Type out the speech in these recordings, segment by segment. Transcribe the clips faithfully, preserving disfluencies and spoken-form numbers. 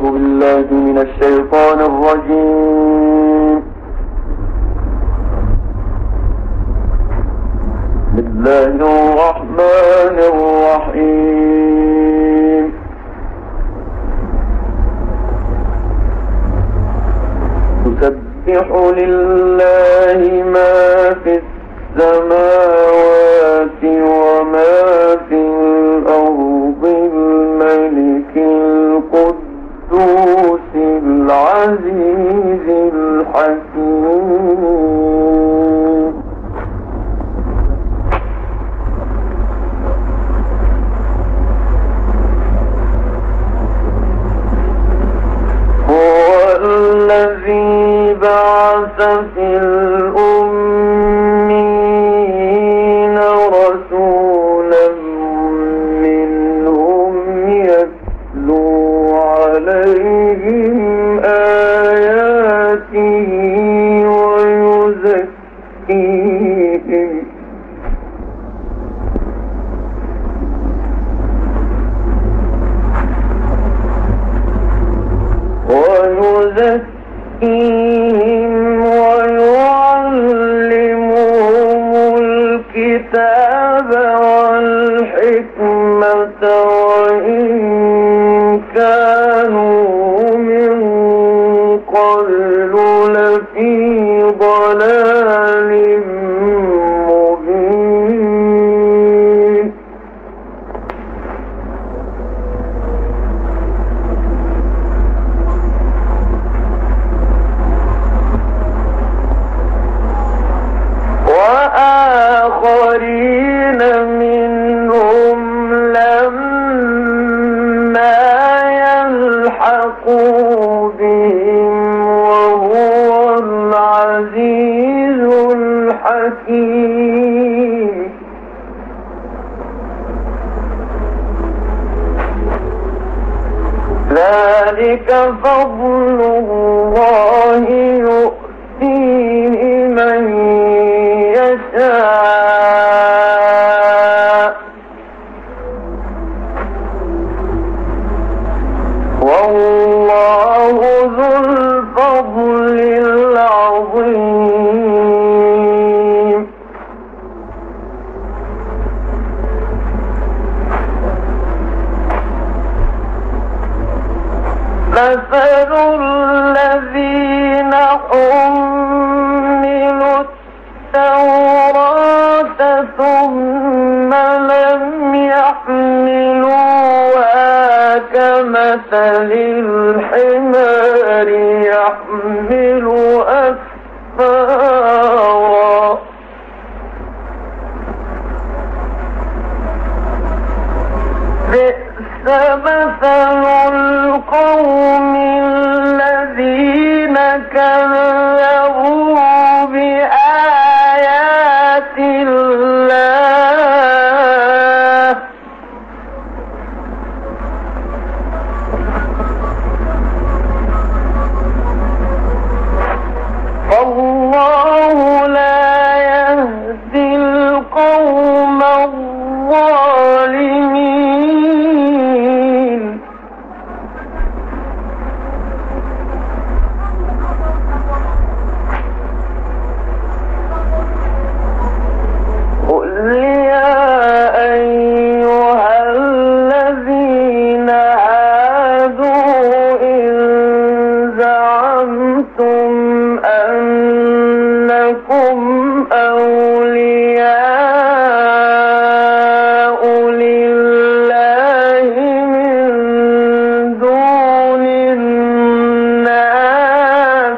أعوذ بالله من الشيطان الرجيم. بسم الله الرحمن الرحيم. يسبح لله ما في السماوات وما في الأرض الملك القدوس العزيز الحكيم. هو الذي بعث في الأمين رسولا منهم يتلو عليهم آياته ويزكيهم ويزكيهم ويعلمهم الكتاب والحكمة وإن كانوا من قبل لفي ضلال مبين. وآخرين منهم لما يلحقوا بهم وهو العزيز الحكيم. ذلك فضل الله يؤتيه من يشاء والله ذو الفضل العظيم. مثل الذين حملوا التوراة ثم لم يحملوها كمثل الحمار يحمل أسفارا بئس مثل القوم الذين كذبوا بآيات الله فالله لا يهدي القوم الظالمين. قل يا أيها الذين هادوا إن زعمتم أنكم أولياء لله من دون الناس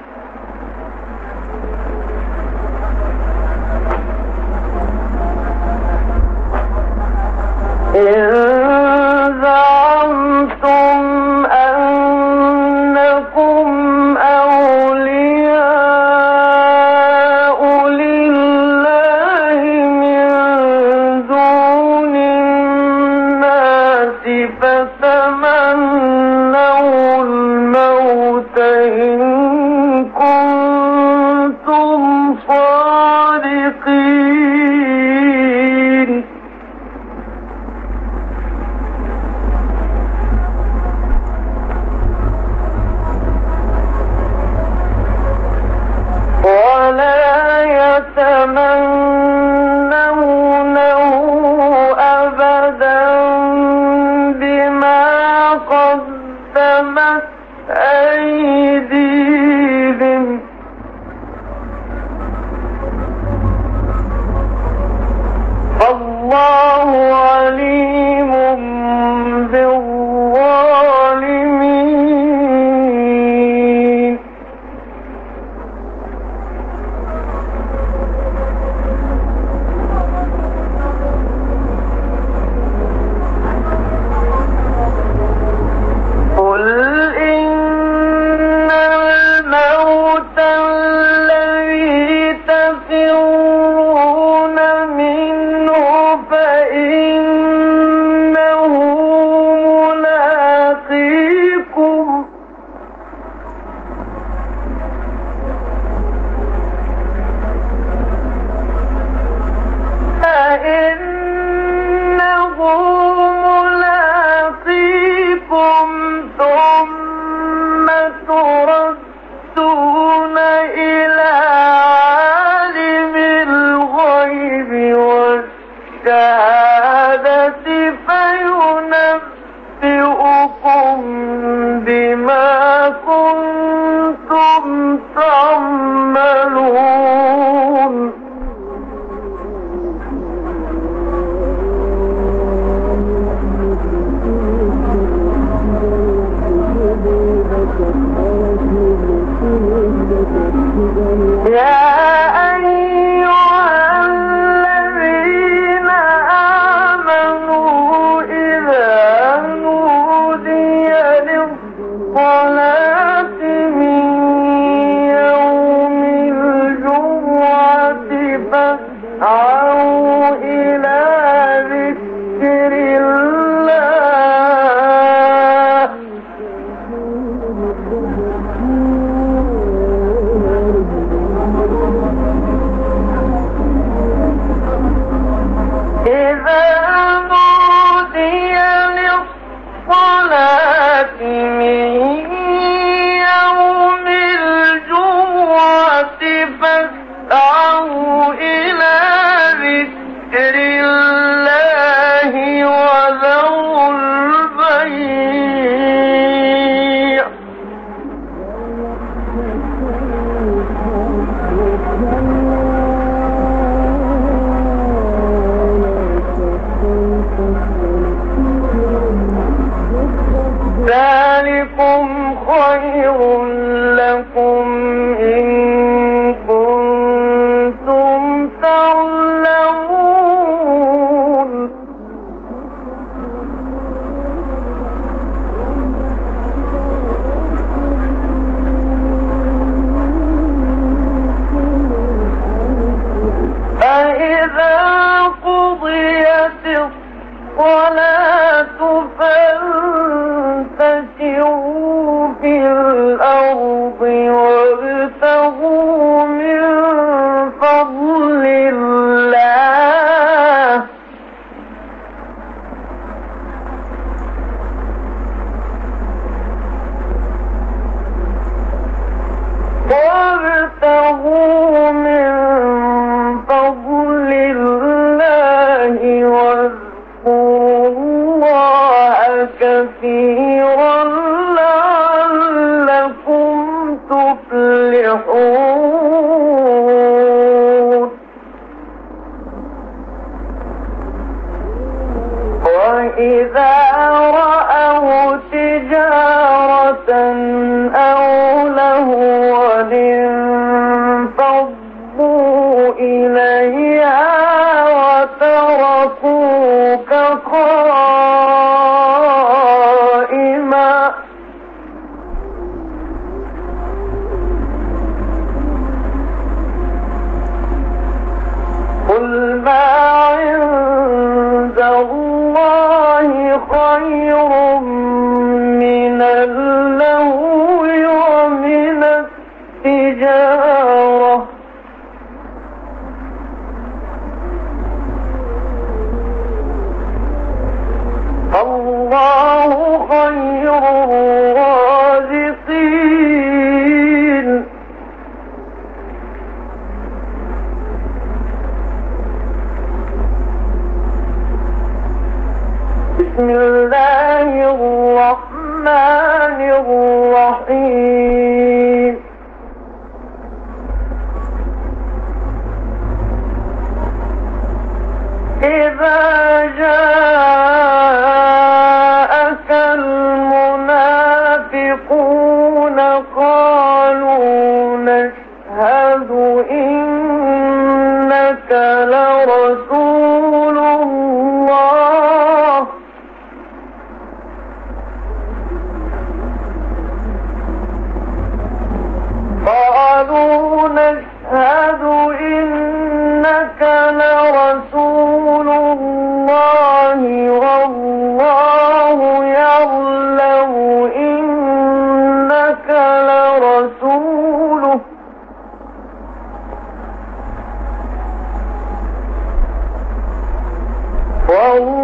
إن زعمتم أنكم أولياء لله من دون الناس فتمنوا الموت إن كنتم صادقين. كثيرا لعلكم تفلحون وإذا رأوا تجارة أو لهوا انفضوا إليها وتركوك قائما قل ما عند الله خير من اللهو ومن التجارة الله خير الرازقين بسم الله الرحمن الرحيم إذا جاءك المنافقون قالوا نشهد إنك لرسول الله قالوا نشهد إنك لرسول الله والله يعلم إنك لرسوله والله